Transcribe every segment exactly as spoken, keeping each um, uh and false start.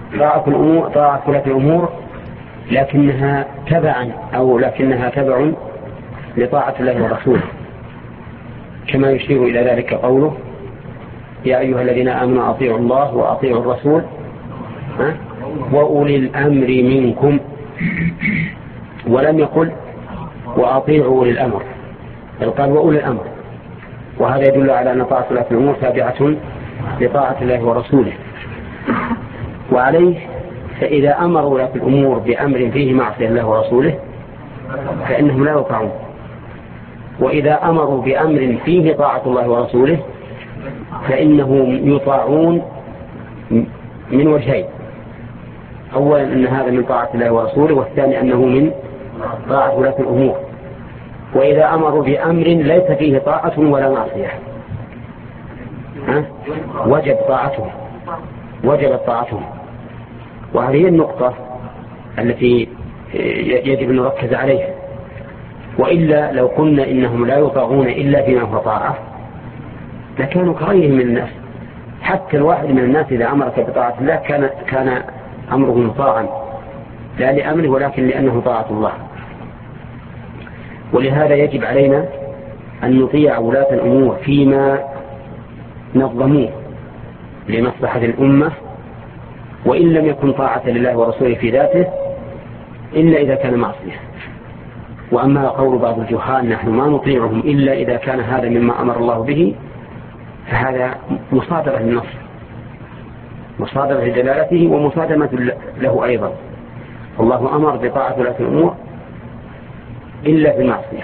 طاعة الأمور طاعة ولاة الأمور لكنها تبعا أو لكنها تبع لطاعة الله ورسوله، كما يشير إلى ذلك قوله يا أيها الذين آمنوا أطيعوا الله وأطيعوا الرسول وأولي الأمر منكم، ولم يقل وأطيعوا أولي الأمر، بل قال وأولي الأمر، وهذا يدل على أن طاعة ولاة الأمور تابعة لطاعة الله ورسوله. وعليه فإذا أمر ولاة الأمور بأمر فيه معصية الله ورسوله فإنهم لا يطاعون، وإذا أمروا بأمر فيه طاعة الله ورسوله فإنهم يطاعون من وجهين: أولا أن هذا من طاعة الله ورسوله، والثاني أنه من طاعة ولاة الأمور. وإذا أمروا بأمر ليس فيه طاعة ولا معصية وجب طاعتهم وجبت طاعتهم. وهذه النقطة التي يجب أن نركز عليها، وإلا لو قلنا إنهم لا يطاعون إلا بما هو طاعة لكانوا كغيرهم من الناس. حتى الواحد من الناس إذا أمرك بطاعة الله كان كان أمره مطاعا، لا لأمره ولكن لأنه طاعة الله. ولهذا يجب علينا أن نطيع ولاة الأمور فيما نظموه لمصلحة الأمة، وإن لم يكن طاعة لله ورسوله في ذاته إلا إذا كان معصية. وأما قول بعض الجهال نحن ما نطيعهم إلا إذا كان هذا مما أمر الله به فهذا مصادرة للنص، مصادرة لدلالته ومصادمة له أيضا. الله أمر بطاعة ولاة الأمور إلا في المعصية.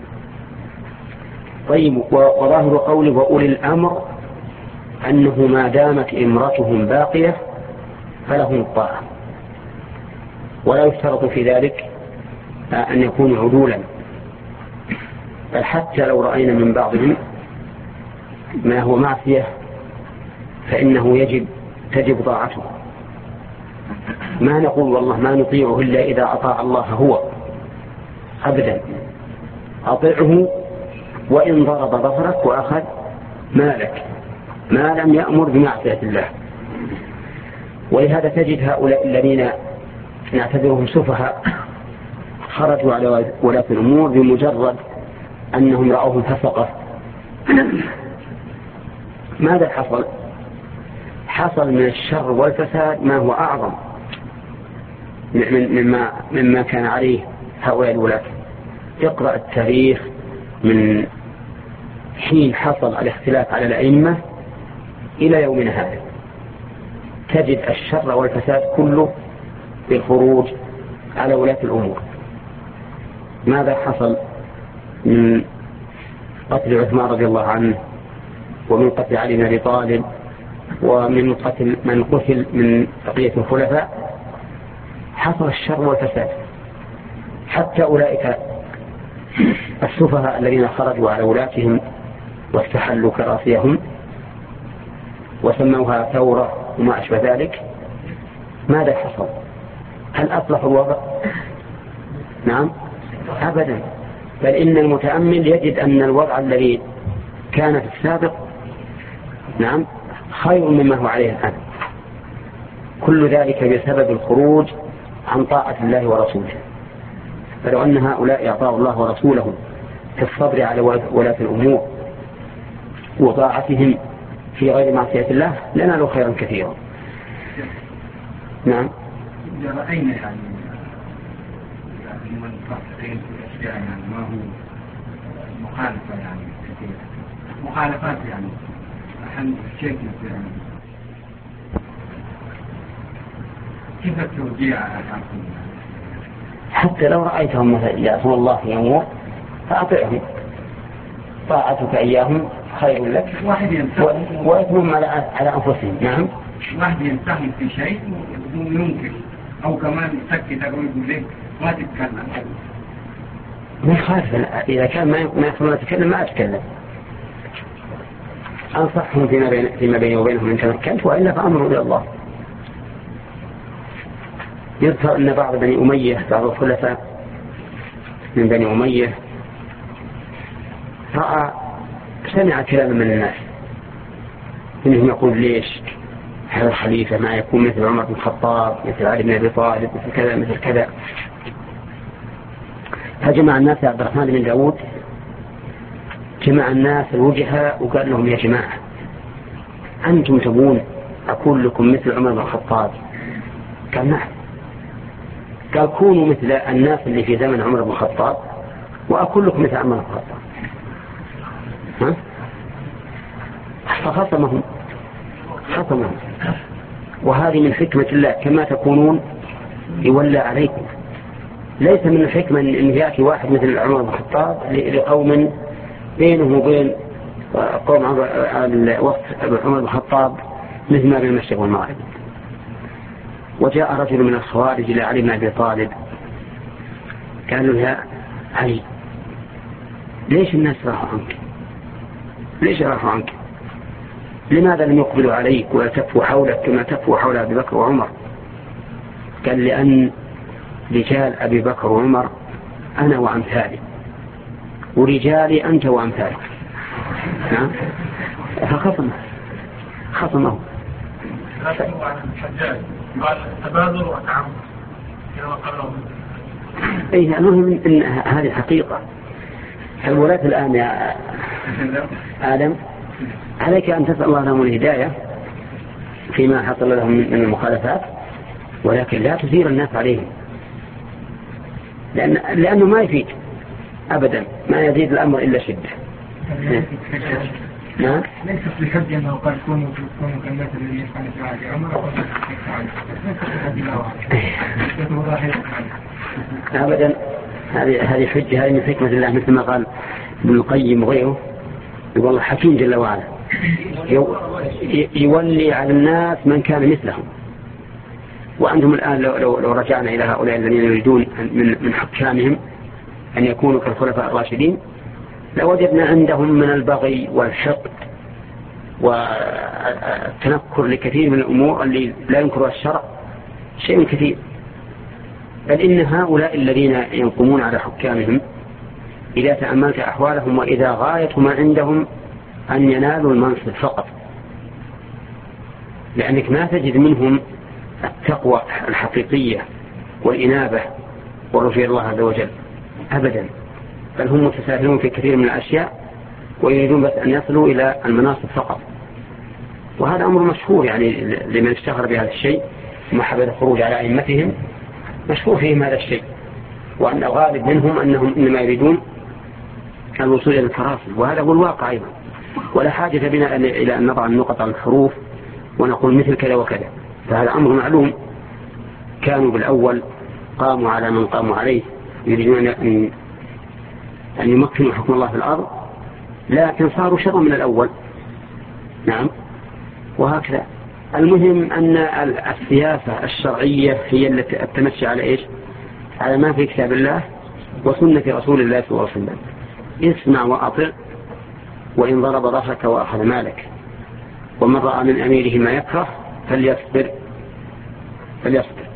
طيب، وظاهر قوله وأولي الأمر أنه ما دامت إمرتهم باقية فلهم الطاعة، ولا يشترط في ذلك أن يكونوا عدولا، بل حتى لو رأينا من بعضهم ما هو معصية فإنه يجب تجب طاعته. ما نقول والله ما نطيعه إلا إذا أطاع الله هو، أبدا، أطيعه وإن ضرب ظهرك وأخذ مالك ما لم يأمر بمعصية الله. ولهذا تجد هؤلاء الذين نعتبرهم سفهاء خرجوا على ولاة الأمور بمجرد أنهم رأوهم فسقة. ماذا حصل؟ حصل من الشر والفساد ما هو أعظم مما, مما كان عليه هؤلاء الولاة. اقرأ التاريخ من حين حصل الاختلاف على الأئمة إلى يومنا هذا، تجد الشر والفساد كله بالخروج على ولاة الأمور. ماذا حصل من قتل عثمان رضي الله عنه، ومن قتل علي بن أبي طالب، ومن قتل من قتل من بقية الخلفاء؟ حصل الشر والفساد. حتى أولئك السفهاء الذين خرجوا على ولاتهم واستحلوا كراسيهم وسموها ثورة وما أشبه ذلك، ماذا حصل؟ هل أصلح الوضع؟ نعم أبدا، بل إن المتأمل يجد أن الوضع الذي كان في السابق نعم خير مما هو عليه الآن. كل ذلك بسبب الخروج عن طاعة الله ورسوله. فلو أن هؤلاء أطاعوا الله ورسوله في الصبر على ولاة الأمور وطاعتهم في غير معصية الله لنالوا خيرا كثيرا. نعم. رأينا يعني من فقطين في الأشياء يعني ما هو مخالفة يعني كثيرة مخالفات يعني أحد الشيء يعني كيف التوجيه أحكم؟ حتى لو رأيتهم مثلا يأتون الله في أمور فأطيعهم، طاعتك إياهم خير لك وإثمهم على على أنفسهم. نعم. واحد ينتهي في شيء وينكر أو كمان يسكت أقول لك ما تتكلم. ما خالف، إذا كان ما ما يخلون أتكلم ما أتكلم. أنصحهم فيما بين فيما بيني وبينهم إن تمكنت، وإلا فأمروا إلى الله. يذكر أن بعض بني أمية بعض الخلفاء من بني أمية رأى سمع كلاما من الناس منهم يقول ليش هذا الخليفة ما يكون مثل عمر بن الخطاب، مثل علي بن أبي طالب، مثل كذا مثل كذا. فجمع الناس عبد الرحمن بن داود، جمع الناس الوجهاء وقال لهم يا جماعة أنتم تبون أكون لكم مثل عمر بن الخطاب؟ قال نعم. قال كونوا مثل الناس اللي في زمن عمر بن الخطاب وأكون لكم مثل عمر بن الخطاب. ها؟ فخصمهم خصمهم وهذه من حكمة الله، كما تكونون يولى عليكم. ليس من الحكمة أن يأتي واحد مثل عمر بن الخطاب لقوم بينه وبين قوم وقت عمر بن الخطاب مثل ما بين المشرق والمغرب. وجاء رجل من الخوارج إلى علي بن أبي طالب قال له يا علي ليش الناس راحوا عنك؟ ليش راحوا عنك؟ لماذا لم يقبلوا عليك وتفوا حولك كما تفوا حول أبي بكر وعمر؟ قال لأن رجال أبي بكر وعمر أنا وأمثالي، ورجالي أنت وأمثالك. نعم. فخصمه خصمه قال تبادل وتعاون كما قالوا. اي المهم ان هذه حقيقه. الولاة الان يا ادم عليك ان تسال الله لهم الهدايه فيما حصل لهم من المخالفات، ولكن لا تثير الناس عليهم، لان لانه ما يفيد ابدا، ما يزيد الامر الا شده. نعم. ليست بحجة أنه قال كونوا كونوا كالناس الذين يفعلون في عهد عمر أبدا. هذه هذه حجة، هذه من حكمة الله، مثل ما قال ابن القيم وغيره، يقول الله حكيم جل وعلا يولي على الناس من كان مثلهم. وعندهم الآن لو, لو, لو رجعنا إلى هؤلاء الذين يريدون من, من حكامهم أن يكونوا كالخلفاء الراشدين لوجدنا عندهم من البغي والحقد والتنكر لكثير من الأمور اللي لا ينكرها الشرع شيء كثير. بل إن هؤلاء الذين ينقمون على حكامهم إذا تأملت أحوالهم وإذا غاية ما عندهم أن ينالوا المنصب فقط، لأنك ما تجد منهم التقوى الحقيقية والإنابة ورجاء الله عز وجل أبدا، بل هم متساهلون في كثير من الأشياء ويريدون بس أن يصلوا إلى المناصب فقط. وهذا أمر مشهور يعني لمن اشتهر بهذا الشيء محبة الخروج على أئمتهم، مشهور فيهم هذا الشيء، وأن الغالب منهم أنهم إنما يريدون الوصول إلى الكراسي، وهذا هو الواقع أيضا. ولا حاجة بنا إلى أن نضع النقط على الحروف ونقول مثل كذا وكذا، فهذا أمر معلوم. كانوا بالأول قاموا على من قاموا عليه، يريدون أن أن يمكنوا حكم الله في الأرض، لكن صاروا شر من الأول. نعم. وهكذا المهم أن السياسة الشرعية هي التي تمشي على إيش؟ على ما في كتاب الله وسنة رسول الله صلى الله عليه وسلم. اسمع وأطع، وإن ضرب ظهرك وأخذ مالك، ومن رأى من أميره ما يكره فليصبر فليصبر.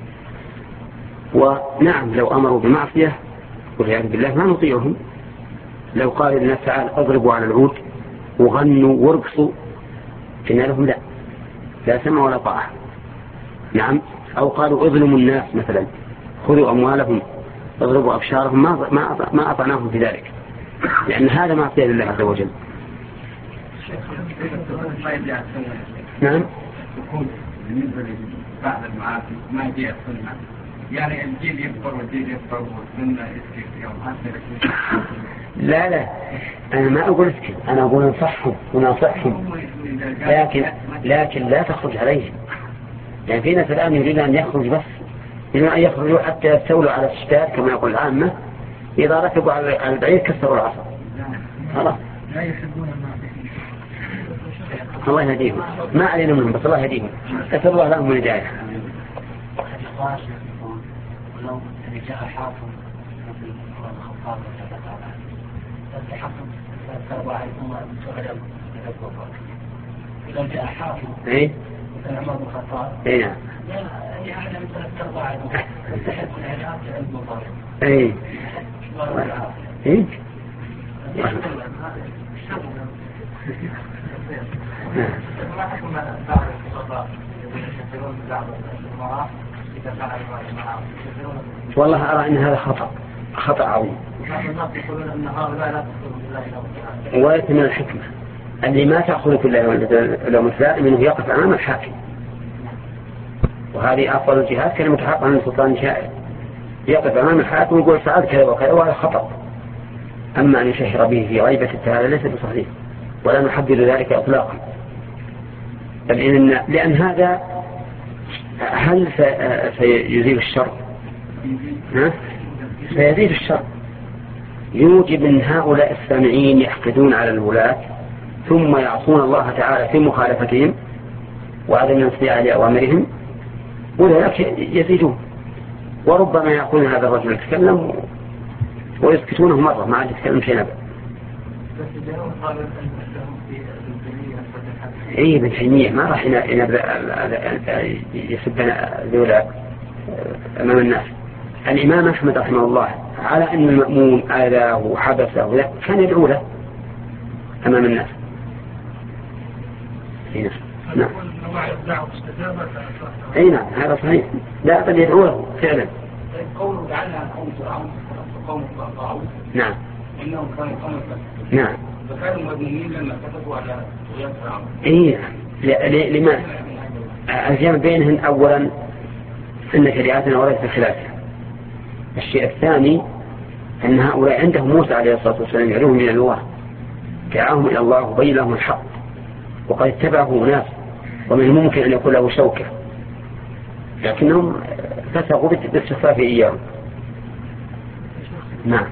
ونعم لو أمروا بمعصية والعياذ بالله ما نطيعهم. لو قال الناس تعال اضربوا على العود وغنوا وارقصوا قلنا لهم لا، لا سمع ولا طاعة. نعم. أو قالوا اظلموا الناس مثلا، خذوا أموالهم اضربوا أبشارهم، ما ما ما أطعناهم في ذلك، لأن هذا معصية لله عز وجل. نعم. بالنسبة لبعض المعاصي ما جاء السنة، يعني الجيل يكبر والجيل يكبر والسنة يسكت يوم حتى. لا لا أنا ما أقول اسكت، أنا أقول انصحهم ونصحهم، لكن لكن لا تخرج عليهم. يعني في ناس الآن يريد أن يخرج، بس يريدون أن يخرجوا حتى يستولوا على الشتات كما يقول العامة، إذا ركبوا على البعير كسروا العصا. خلاص. لا يحبون المعصية. الله يهديهم، ما علينا منهم، بس الله يهديهم، أسأل الله لهم الهداية. ولو جاء حاكم مثل الخطاب تحكم واحد ثم تعلم إذا جاء حاكم إيه مثل عمر بن الخطاب إيه نعم يعلم ثلاث أرباع تستحق العلاج علم الضرر إيه إيه ما حكم بعض الخطأ يستثيرون بعض الأمراء إذا كان الإمام والله أرى أن هذا خطأ خطأ عظيم. بعض الناس يقولون أن هؤلاء لا تأخذ بالله ويأتي من الحكمة اللي ما تأخذ كل يوم الثلاث منه يقف أمام الحاكم، وهذه أفضل الجهاد كلمة حق عن السلطان شائع، يقف أمام الحاكم ويقول فعلت كذا وكذا وهذا خطأ. أما أن يشهر به في غيبة هذا ليس بصحيح ولا نحدد ذلك إطلاقا، لأن, لأن هذا هل سيزيل الشر؟ ها؟ سيزيل الشر، يوجب من هؤلاء السامعين يحقدون على الولاة ثم يعصون الله تعالى في مخالفتهم وعدم الانصياع لأوامرهم، وذلك يزيدون. وربما يكون هذا الرجل يتكلم ويسكتونه مرة ما عاد يتكلم شيء نبأ. ايه ابن تيمية ما راح يسبنا ذولا امام الناس. الامام احمد رحمه الله على ان المأمون آذاه وحبسه كان يدعو له امام الناس. هنا نعم اي نعم هذا صحيح، لا بل يدعو له فعلا. قوله تعالى عن قوم فرعون قوم فرعون نعم انهم كانوا قوم نعم فكانوا مذمومين لما كتبوا على طغيان فرعون. اي لما الجمع بينهم اولا ان شريعتنا وليس خلافها. الشيء الثاني ان هؤلاء عندهم موسى عليه الصلاه والسلام يدعوهم الى الله، دعاهم الى الله وبين لهم الحق، وقد اتبعه ناس ومن الممكن ان يكون له شوكه، لكنهم فسقوا باستخفاف اياهم. نعم.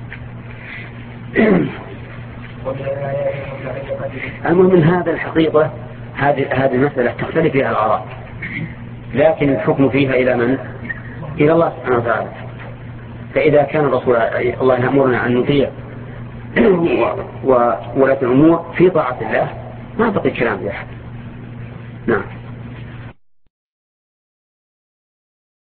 المهم من هذا الحقيقة هذه هذه المسألة تختلف فيها الآراء، لكن الحكم فيها إلى من؟ إلى الله سبحانه وتعالى. فإذا كان الرسول الله يأمرنا أن نطيع وولاة الأمور في طاعة الله ما بقي كلام لأحد. نعم.